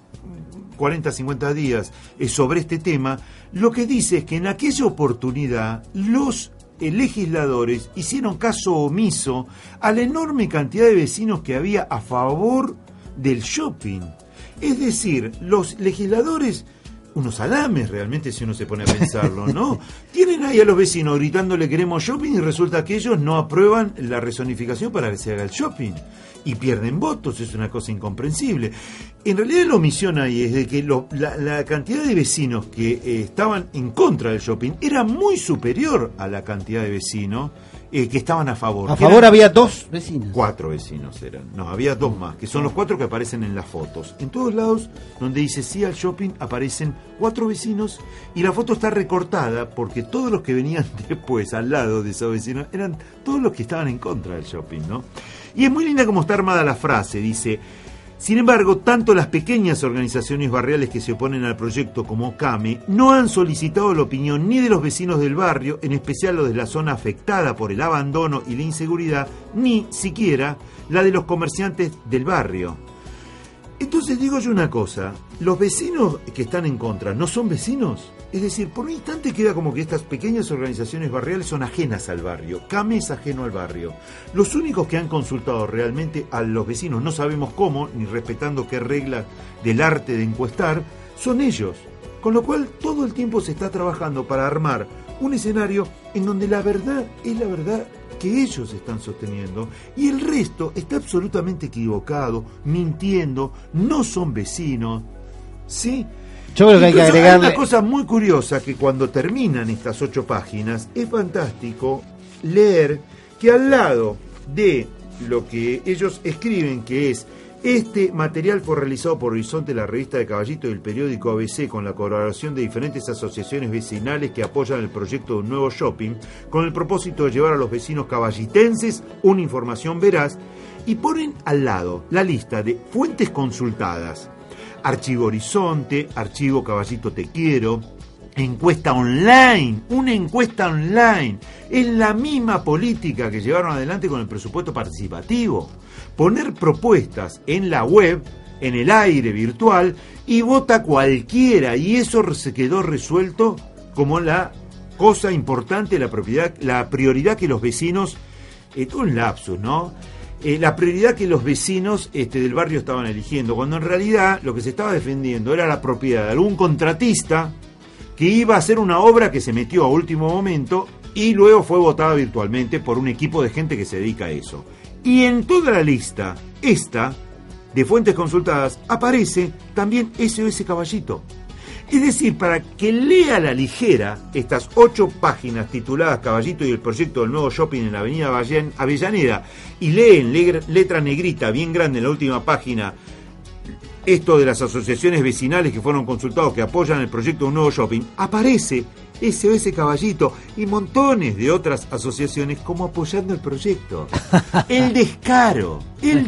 40, 50 días sobre este tema, lo que dice es que en aquella oportunidad los legisladores hicieron caso omiso a la enorme cantidad de vecinos que había a favor del shopping. Es decir, los legisladores, unos alames realmente si uno se pone a pensarlo, ¿no? Tienen ahí a los vecinos gritándole queremos shopping y resulta que ellos no aprueban la rezonificación para que se haga el shopping. Y pierden votos, es una cosa incomprensible. En realidad la omisión ahí es de que la cantidad de vecinos que estaban en contra del shopping era muy superior a la cantidad de vecinos que estaban a favor. A favor había 2 vecinos. 4 vecinos eran. No, había 2 más, que son los 4 que aparecen en las fotos. En todos lados donde dice sí al shopping aparecen 4 vecinos y la foto está recortada porque todos los que venían después al lado de esos vecinos eran todos los que estaban en contra del shopping, ¿no? Y es muy linda como está armada la frase, dice... Sin embargo, tanto las pequeñas organizaciones barriales que se oponen al proyecto como CAME no han solicitado la opinión ni de los vecinos del barrio, en especial los de la zona afectada por el abandono y la inseguridad, ni siquiera la de los comerciantes del barrio. Entonces digo yo una cosa, ¿los vecinos que están en contra no son vecinos? Es decir, por un instante queda como que estas pequeñas organizaciones barriales son ajenas al barrio. CAME es ajeno al barrio. Los únicos que han consultado realmente a los vecinos, no sabemos cómo, ni respetando qué reglas del arte de encuestar, son ellos. Con lo cual todo el tiempo se está trabajando para armar un escenario en donde la verdad es la verdad que ellos están sosteniendo y el resto está absolutamente equivocado, mintiendo, no son vecinos, ¿sí? Yo creo que hay que agregarle... Hay una cosa muy curiosa, que cuando terminan estas 8 páginas, es fantástico leer que al lado de lo que ellos escriben, que es: este material fue realizado por Horizonte, la revista de Caballito y el periódico ABC, con la colaboración de diferentes asociaciones vecinales que apoyan el proyecto de un nuevo shopping, con el propósito de llevar a los vecinos caballitenses una información veraz, y ponen al lado la lista de fuentes consultadas: Archivo Horizonte, Archivo Caballito Te Quiero, encuesta online, una encuesta online. Es la misma política que llevaron adelante con el presupuesto participativo. Poner propuestas en la web, en el aire virtual, y vota cualquiera, y eso se quedó resuelto como la cosa importante, la prioridad que los vecinos, un lapsus, ¿no? La prioridad que los vecinos del barrio estaban eligiendo, cuando en realidad lo que se estaba defendiendo era la propiedad de algún contratista que iba a hacer una obra que se metió a último momento y luego fue votada virtualmente por un equipo de gente que se dedica a eso. Y en toda la lista esta de fuentes consultadas aparece también SOS Caballito. Es decir, para que lea a la ligera estas 8 páginas tituladas Caballito y el proyecto del nuevo shopping en la avenida Avellaneda, y lee en letra negrita bien grande en la última página esto de las asociaciones vecinales que fueron consultados que apoyan el proyecto de un nuevo shopping, aparece SOS Caballito y montones de otras asociaciones como apoyando el proyecto. El descaro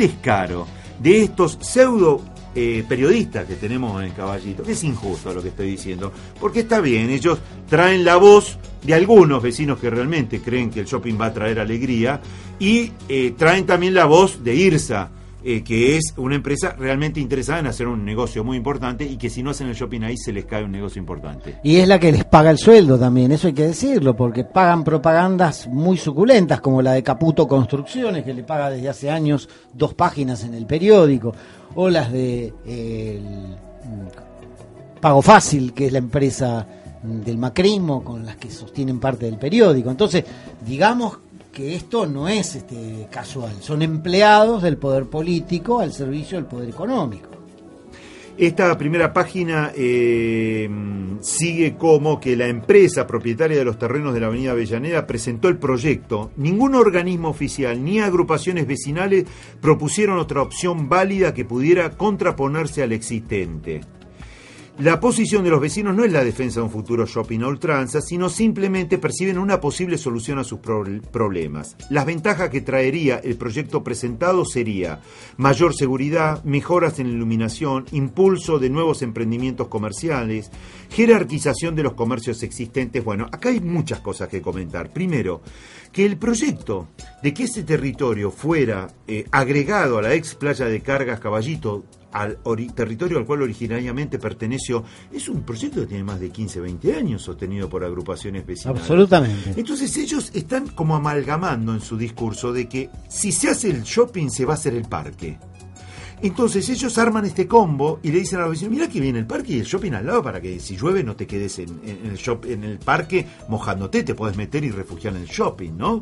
de estos pseudo periodistas que tenemos en Caballito. Es injusto lo que estoy diciendo, porque está bien, ellos traen la voz de algunos vecinos que realmente creen que el shopping va a traer alegría, y traen también la voz de IRSA, que es una empresa realmente interesada en hacer un negocio muy importante, y que si no hacen el shopping ahí se les cae un negocio importante. Y es la que les paga el sueldo también, eso hay que decirlo, porque pagan propagandas muy suculentas, como la de Caputo Construcciones, que le paga desde hace años 2 páginas en el periódico, o las de Pago Fácil, que es la empresa del macrismo con las que sostienen parte del periódico. Entonces, digamos que esto no es casual, son empleados del poder político al servicio del poder económico. Esta primera página sigue como que la empresa propietaria de los terrenos de la avenida Avellaneda presentó el proyecto. Ningún organismo oficial ni agrupaciones vecinales propusieron otra opción válida que pudiera contraponerse al existente. La posición de los vecinos no es la defensa de un futuro shopping a ultranza, sino simplemente perciben una posible solución a sus problemas. Las ventajas que traería el proyecto presentado sería mayor seguridad, mejoras en la iluminación, impulso de nuevos emprendimientos comerciales, jerarquización de los comercios existentes. Bueno, acá hay muchas cosas que comentar. Primero, que el proyecto de que ese territorio fuera agregado a la ex playa de cargas Caballito, al territorio al cual originariamente perteneció, es un proyecto que tiene más de 15, 20 años sostenido por agrupaciones vecinales. Absolutamente. Entonces ellos están como amalgamando en su discurso de que si se hace el shopping se va a hacer el parque. Entonces ellos arman este combo y le dicen a los vecinos: mirá que viene el parque y el shopping al lado, para que si llueve no te quedes en el parque mojándote, te podés meter y refugiar en el shopping, ¿no?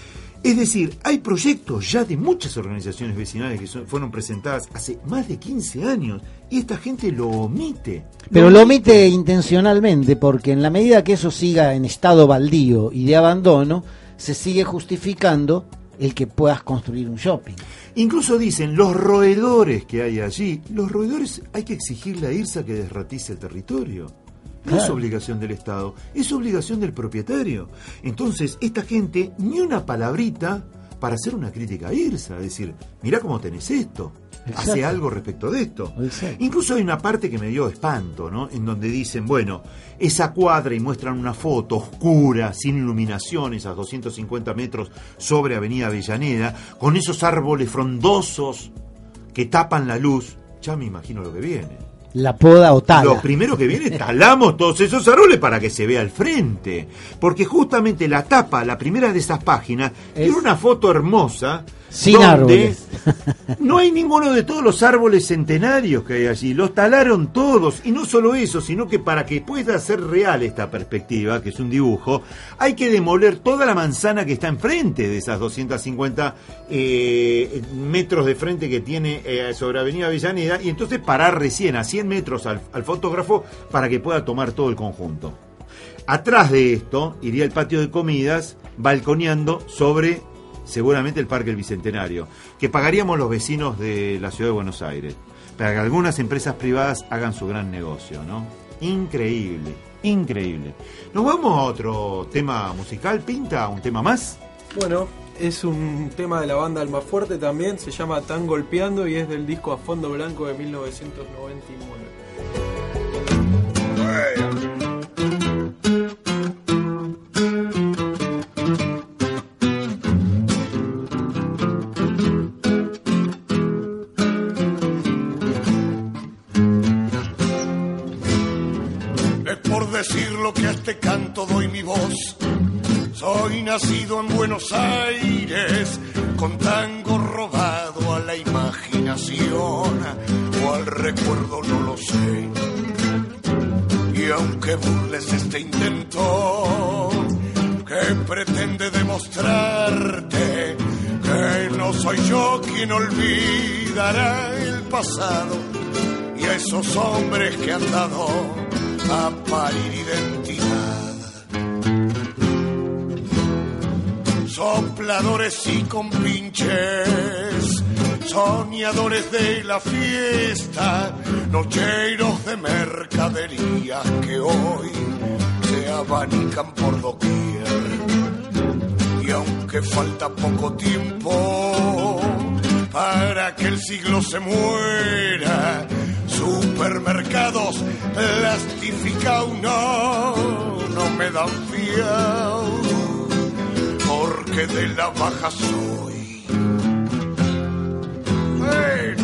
Es decir, hay proyectos ya de muchas organizaciones vecinales que fueron presentadas hace más de 15 años y esta gente lo omite. Pero lo omite intencionalmente, porque en la medida que eso siga en estado baldío y de abandono, se sigue justificando el que puedas construir un shopping. Incluso dicen, los roedores que hay allí, los roedores hay que exigirle a IRSA que desratice el territorio. No es obligación del Estado, es obligación del propietario. Entonces, esta gente, ni una palabrita para hacer una crítica a IRSA, decir, mirá cómo tenés esto, hace algo respecto de esto. Exacto. Incluso hay una parte que me dio espanto, ¿no? En donde dicen, bueno, esa cuadra, y muestran una foto oscura, sin iluminación, esas 250 metros sobre Avenida Avellaneda, con esos árboles frondosos que tapan la luz. Ya me imagino lo que viene. La poda o tala. Lo primero que viene, talamos todos esos árboles para que se vea al frente. Porque justamente la tapa, la primera de esas páginas, tiene una foto hermosa. Sin árboles. No hay ninguno de todos los árboles centenarios que hay allí. Los talaron todos. Y no solo eso, sino que para que pueda ser real esta perspectiva, que es un dibujo, hay que demoler toda la manzana que está enfrente de esas 250 metros de frente que tiene sobre Avenida Avellaneda. Y entonces parar recién a 100 100 metros al fotógrafo para que pueda tomar todo el conjunto. Atrás de esto iría el patio de comidas, balconeando sobre seguramente el Parque del Bicentenario, que pagaríamos los vecinos de la ciudad de Buenos Aires, para que algunas empresas privadas hagan su gran negocio, ¿no? Increíble, increíble. ¿Nos vamos a otro tema musical? ¿Pinta un tema más? Bueno, es un tema de la banda Almafuerte también, se llama Tan Golpeando y es del disco A Fondo Blanco de 1999. Decir lo que a este canto doy mi voz. Soy nacido en Buenos Aires, con tango robado a la imaginación o al recuerdo, no lo sé. Y aunque burles este intento que pretende demostrarte que no soy yo quien olvidará el pasado y a esos hombres que han dado a parir identidad. Sopladores y compinches, soñadores de la fiesta, nocheros de mercadería que hoy se abanican por doquier. Y aunque falta poco tiempo para que el siglo se muera, supermercados plastificados no me dan fiao, porque de la baja soy. ¡Hey!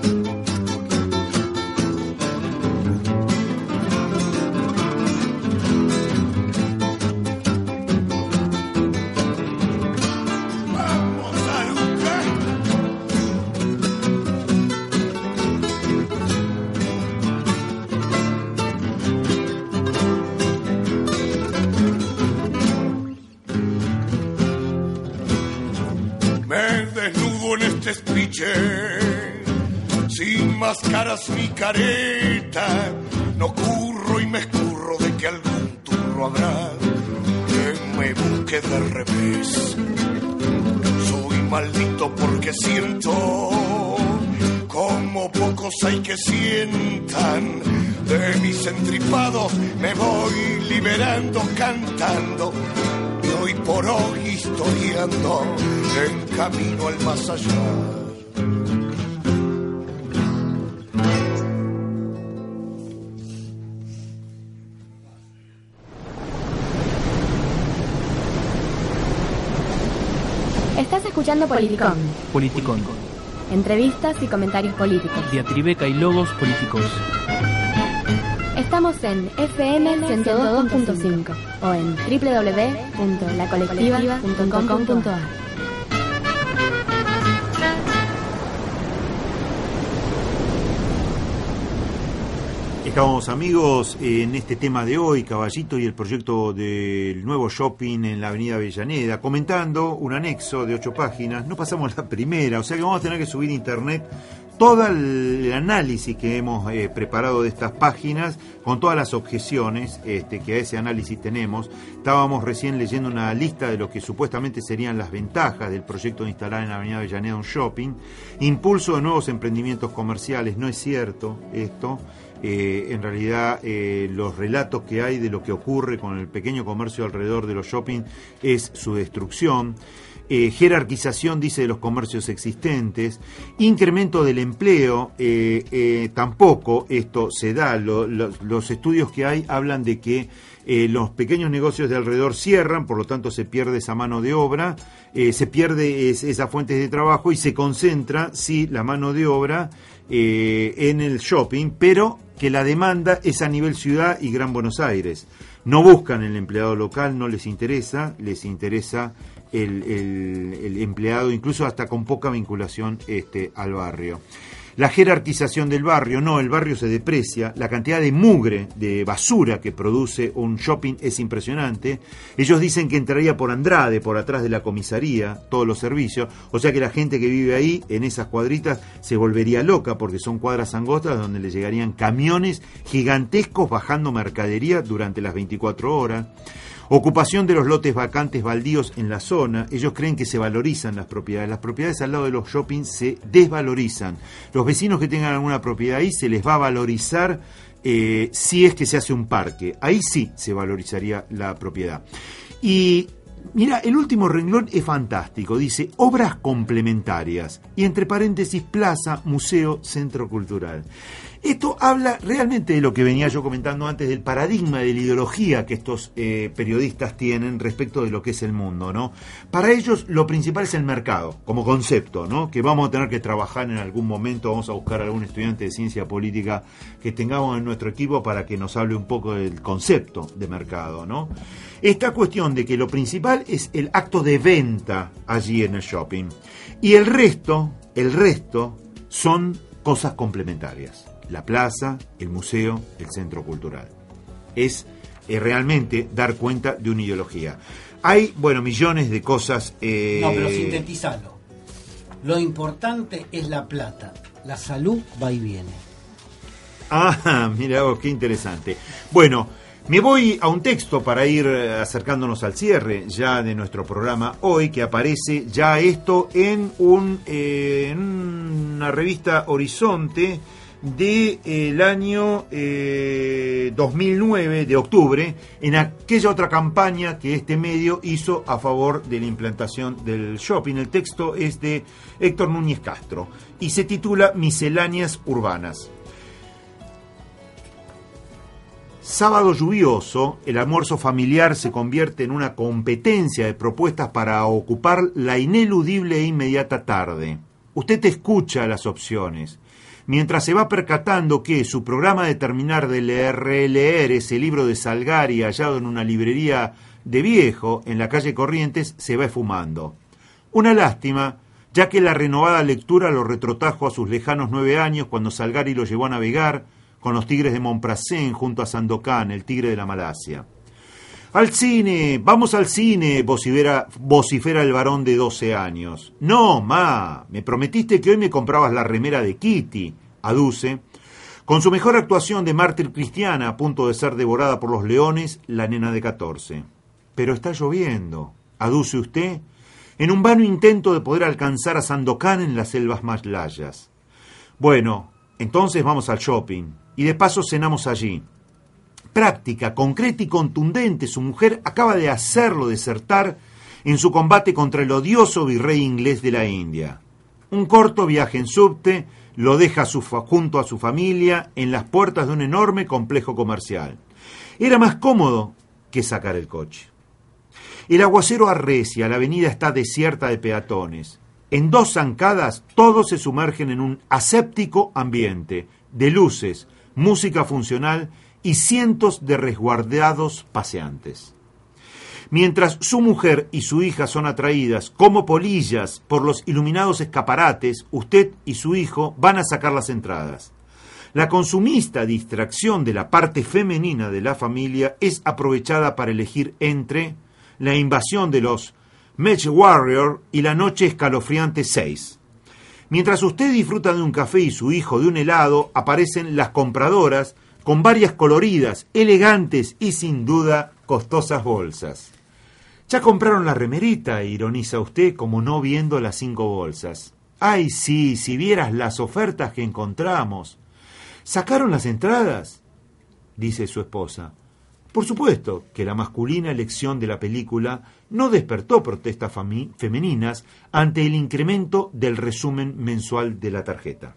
Sin máscaras ni careta, no curro y me escurro de que algún turro habrá que me busque de revés. Soy maldito porque siento como pocos hay que sientan. De mis entripados me voy liberando cantando. Y hoy por hoy historiando en camino al más allá. Estás escuchando Politicón. Politicón. Entrevistas y comentarios políticos. Diatribeca y logos políticos. Estamos en FM 102.5 o en www.lacolectiva.com.ar. Estamos, amigos, en este tema de hoy, Caballito y el proyecto del nuevo shopping en la avenida Avellaneda, comentando un anexo de 8 páginas. No pasamos la primera, o sea que vamos a tener que subir a internet todo el análisis que hemos preparado de estas páginas, con todas las objeciones que a ese análisis tenemos. Estábamos recién leyendo una lista de lo que supuestamente serían las ventajas del proyecto de instalar en la avenida Avellaneda un shopping. Impulso de nuevos emprendimientos comerciales, no es cierto esto. En realidad los relatos que hay de lo que ocurre con el pequeño comercio alrededor de los shopping es su destrucción. Jerarquización, dice, de los comercios existentes. Incremento del empleo, tampoco esto se da. Los estudios que hay hablan de que los pequeños negocios de alrededor cierran, por lo tanto se pierde esa mano de obra, se pierde esa fuente de trabajo y se concentra, sí, la mano de obra en el shopping, pero que la demanda es a nivel ciudad y Gran Buenos Aires. No buscan el empleado local, no les interesa, les interesa el empleado, incluso hasta con poca vinculación al barrio. La jerarquización del barrio, no, el barrio se deprecia, la cantidad de mugre, de basura que produce un shopping es impresionante. Ellos dicen que entraría por Andrade, por atrás de la comisaría, todos los servicios, o sea que la gente que vive ahí, en esas cuadritas, se volvería loca porque son cuadras angostas donde le llegarían camiones gigantescos bajando mercadería durante las 24 horas. Ocupación de los lotes vacantes baldíos en la zona. Ellos creen que se valorizan las propiedades al lado de los shoppings se desvalorizan. Los vecinos que tengan alguna propiedad ahí se les va a valorizar si es que se hace un parque. Ahí sí se valorizaría la propiedad. Y mira, el último renglón es fantástico. Dice, obras complementarias. Y entre paréntesis, plaza, museo, centro cultural. Esto habla realmente de lo que venía yo comentando antes, del paradigma, de la ideología que estos periodistas tienen respecto de lo que es el mundo, ¿no? Para ellos lo principal es el mercado, como concepto, ¿no? Que vamos a tener que trabajar en algún momento, vamos a buscar a algún estudiante de ciencia política que tengamos en nuestro equipo para que nos hable un poco del concepto de mercado, ¿no? Esta cuestión de que lo principal es el acto de venta allí en el shopping. Y el resto son cosas complementarias. La plaza, el museo, el centro cultural. Es realmente dar cuenta de una ideología. Hay, millones de cosas... No, pero sintetizalo. Lo importante es la plata. La salud va y viene. Ah, mira vos, qué interesante. Bueno, me voy a un texto para ir acercándonos al cierre ya de nuestro programa hoy, que aparece ya esto en una revista Horizonte del año 2009, de octubre, en aquella otra campaña que este medio hizo a favor de la implantación del shopping. El texto es de Héctor Núñez Castro y se titula Misceláneas urbanas. Sábado lluvioso, el almuerzo familiar se convierte en una competencia de propuestas para ocupar la ineludible e inmediata tarde. Usted escucha las opciones, mientras se va percatando que su programa de terminar de leer ese libro de Salgari hallado en una librería de viejo en la calle Corrientes se va esfumando. Una lástima, ya que la renovada lectura lo retrotrajo a sus lejanos 9 años cuando Salgari lo llevó a navegar con los tigres de Montprasén junto a Sandokan, el tigre de la Malasia. ¡Al cine! ¡Vamos al cine!, vocifera el varón de 12 años. ¡No, ma! Me prometiste que hoy me comprabas la remera de Kitty, aduce. Con su mejor actuación de mártir cristiana a punto de ser devorada por los leones, la nena de 14. Pero está lloviendo, aduce usted, en un vano intento de poder alcanzar a Sandokan en las selvas malayas. Bueno, entonces vamos al shopping, y de paso cenamos allí. Práctica, concreta y contundente, su mujer acaba de hacerlo desertar en su combate contra el odioso virrey inglés de la India. Un corto viaje en subte lo deja junto a su familia en las puertas de un enorme complejo comercial. Era más cómodo que sacar el coche. El aguacero arrecia, la avenida está desierta de peatones. En 2 zancadas todos se sumergen en un aséptico ambiente de luces, música funcional y cientos de resguardados paseantes. Mientras su mujer y su hija son atraídas como polillas por los iluminados escaparates, usted y su hijo van a sacar las entradas. La consumista distracción de la parte femenina de la familia es aprovechada para elegir entre la invasión de los Match Warrior y la noche escalofriante 6. Mientras usted disfruta de un café y su hijo de un helado, aparecen las compradoras con varias coloridas, elegantes y sin duda costosas bolsas. ¿Ya compraron la remerita?, ironiza usted, como no viendo las 5 bolsas. ¡Ay, sí, si vieras las ofertas que encontramos! ¿Sacaron las entradas?, dice su esposa. Por supuesto que la masculina elección de la película no despertó protestas femeninas ante el incremento del resumen mensual de la tarjeta.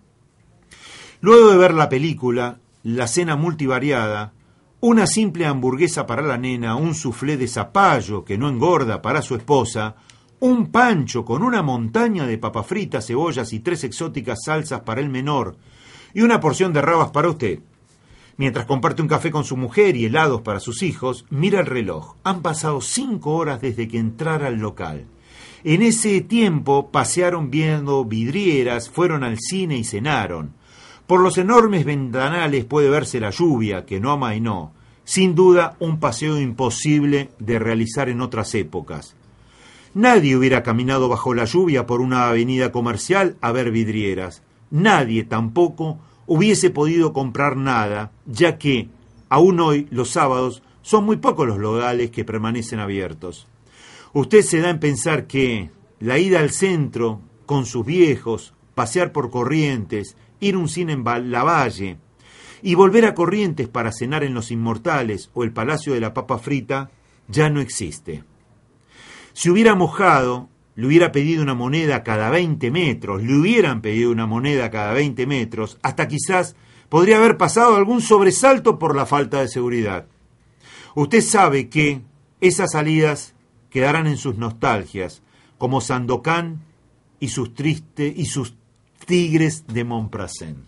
Luego de ver la película, la cena multivariada, una simple hamburguesa para la nena, un soufflé de zapallo que no engorda para su esposa, un pancho con una montaña de papas fritas, cebollas y 3 exóticas salsas para el menor y una porción de rabas para usted. Mientras comparte un café con su mujer y helados para sus hijos, mira el reloj. Han pasado 5 horas desde que entrara al local. En ese tiempo pasearon viendo vidrieras, fueron al cine y cenaron. Por los enormes ventanales puede verse la lluvia, que no amainó. Sin duda, un paseo imposible de realizar en otras épocas. Nadie hubiera caminado bajo la lluvia por una avenida comercial a ver vidrieras. Nadie tampoco hubiese podido comprar nada, ya que, aún hoy, los sábados, son muy pocos los locales que permanecen abiertos. Usted se da en pensar que la ida al centro, con sus viejos, pasear por Corrientes, ir a un cine en Lavalle y volver a Corrientes para cenar en Los Inmortales o el Palacio de la Papa Frita, ya no existe. Si hubiera mojado, le hubiera pedido una moneda cada 20 metros, le hubieran pedido una moneda cada 20 metros, hasta quizás podría haber pasado algún sobresalto por la falta de seguridad. Usted sabe que esas salidas quedarán en sus nostalgias, como Sandokan y sus tigres de Montparnasse.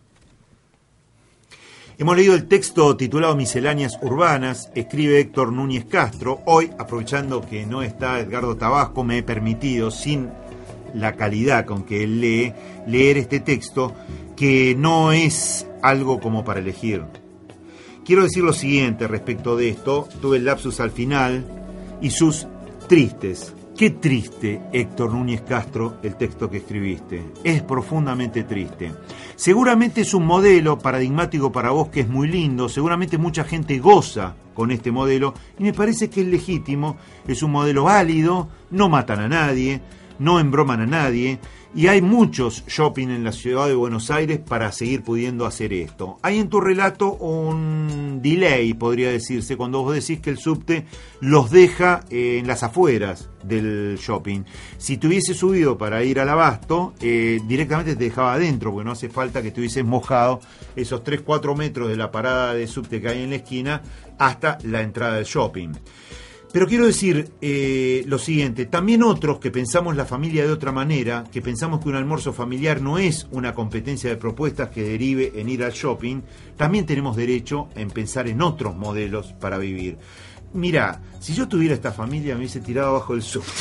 Hemos leído el texto titulado Misceláneas Urbanas, escribe Héctor Núñez Castro. Hoy, aprovechando que no está Edgardo Tabasco, me he permitido, sin la calidad con que él lee, leer este texto, que no es algo como para elegir. Quiero decir lo siguiente respecto de esto, tuve el lapsus al final, y sus tristes. Qué triste, Héctor Núñez Castro, el texto que escribiste. Es profundamente triste. Seguramente es un modelo paradigmático para vos que es muy lindo, seguramente mucha gente goza con este modelo, y me parece que es legítimo, es un modelo válido, no matan a nadie, no embroman a nadie, y hay muchos shopping en la ciudad de Buenos Aires para seguir pudiendo hacer esto. Hay en tu relato un delay, podría decirse, cuando vos decís que el subte los deja en las afueras del shopping. Si te hubiese subido para ir al Abasto, directamente te dejaba adentro, porque no hace falta que te hubieses mojado esos 3-4 metros de la parada de subte que hay en la esquina hasta la entrada del shopping. Pero quiero decir lo siguiente, también otros que pensamos la familia de otra manera, que pensamos que un almuerzo familiar no es una competencia de propuestas que derive en ir al shopping, también tenemos derecho en pensar en otros modelos para vivir. Mirá, si yo tuviera esta familia me hubiese tirado abajo del subte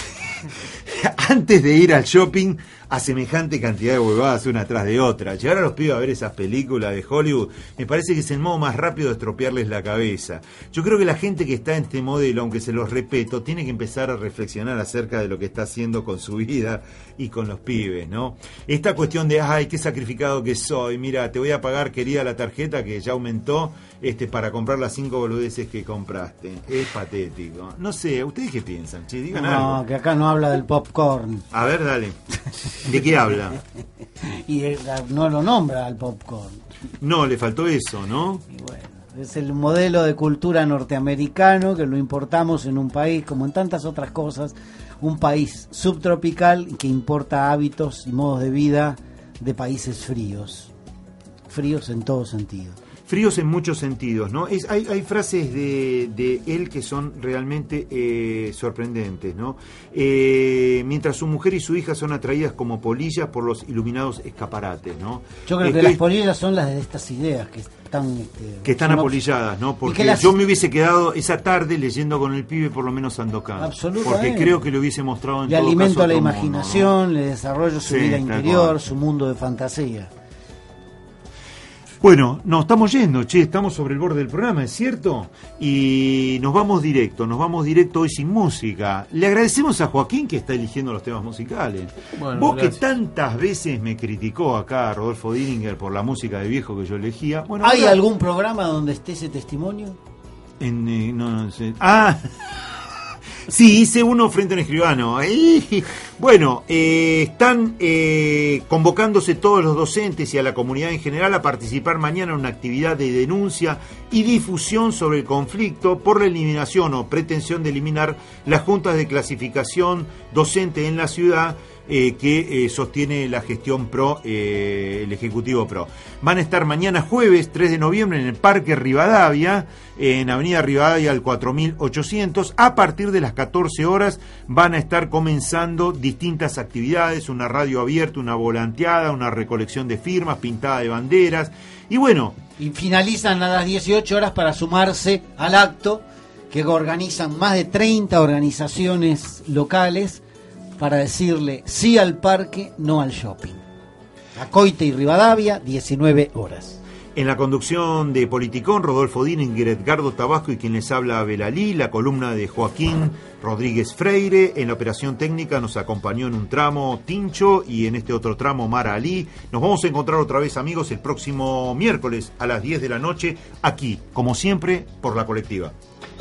antes de ir al shopping a semejante cantidad de huevadas una tras de otra. Llevar a los pibes a ver esas películas de Hollywood me parece que es el modo más rápido de estropearles la cabeza. Yo creo que la gente que está en este modelo, aunque se los respeto, tiene que empezar a reflexionar acerca de lo que está haciendo con su vida y con los pibes, ¿no? Esta cuestión de, ay, qué sacrificado que soy, mira, te voy a pagar, querida, la tarjeta que ya aumentó para comprar las 5 boludeces que compraste. Es patético. No sé, ¿ustedes qué piensan? Che, digan algo. No, que acá no habla del popcorn. A ver, dale. ¿De qué habla? Y no lo nombra al popcorn. No, le faltó eso, ¿no? Y bueno, es el modelo de cultura norteamericano que lo importamos en un país, como en tantas otras cosas, un país subtropical que importa hábitos y modos de vida de países fríos. Fríos en todo sentido. Fríos en muchos sentidos, ¿no? Hay frases de él que son realmente sorprendentes, ¿no? Mientras su mujer y su hija son atraídas como polillas por los iluminados escaparates, ¿no? Yo creo que las polillas son las de estas ideas que están apolilladas, ¿no? Porque yo me hubiese quedado esa tarde leyendo con el pibe por lo menos Sandokan. Absolutamente. Porque creo que lo hubiese mostrado en le todo alimento caso a la otro imaginación, mundo, ¿no? Le desarrollo su vida interior, su mundo de fantasía. Bueno, nos estamos yendo, estamos sobre el borde del programa, ¿es cierto? Y nos vamos directo hoy sin música. Le agradecemos a Joaquín que está eligiendo los temas musicales. Bueno, vos gracias. que tantas veces me criticó acá Rodolfo Dillinger por la música de viejo que yo elegía. Bueno, ¿Hay ahora, algún programa donde esté ese testimonio? no sé. Sí, hice uno frente a un escribano. Bueno, están convocándose todos los docentes y a la comunidad en general a participar mañana en una actividad de denuncia y difusión sobre el conflicto por la eliminación o pretensión de eliminar las juntas de clasificación docente en la ciudad que sostiene la gestión PRO, el Ejecutivo PRO. Van a estar mañana jueves 3 de noviembre en el Parque Rivadavia, en Avenida Rivadavia al 4800. A partir de las 14 horas van a estar comenzando distintas actividades, una radio abierta, una volanteada, una recolección de firmas, pintada de banderas. Y bueno... Y finalizan a las 18 horas para sumarse al acto que organizan más de 30 organizaciones locales para decirle sí al parque, no al shopping. Acoite y Rivadavia, 19 horas. En la conducción de Politicón, Rodolfo Dininger, Edgardo Tabasco y quien les habla, Abel Alí, la columna de Joaquín Rodríguez Freire. En la operación técnica nos acompañó en un tramo Tincho y en este otro tramo Mara Alí. Nos vamos a encontrar otra vez, amigos, el próximo miércoles a las 10 de la noche, aquí, como siempre, por La Colectiva.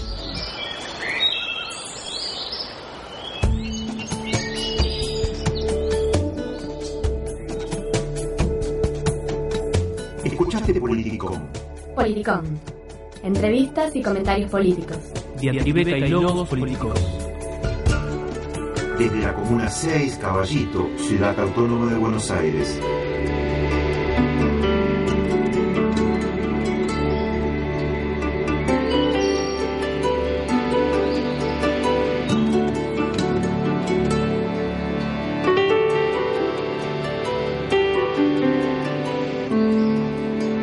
Escuchaste Politicón. Politicón. Entrevistas y comentarios políticos. Diatribeca y logos políticos. Desde la Comuna 6, Caballito, Ciudad Autónoma de Buenos Aires.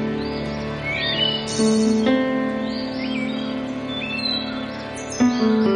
Thank you.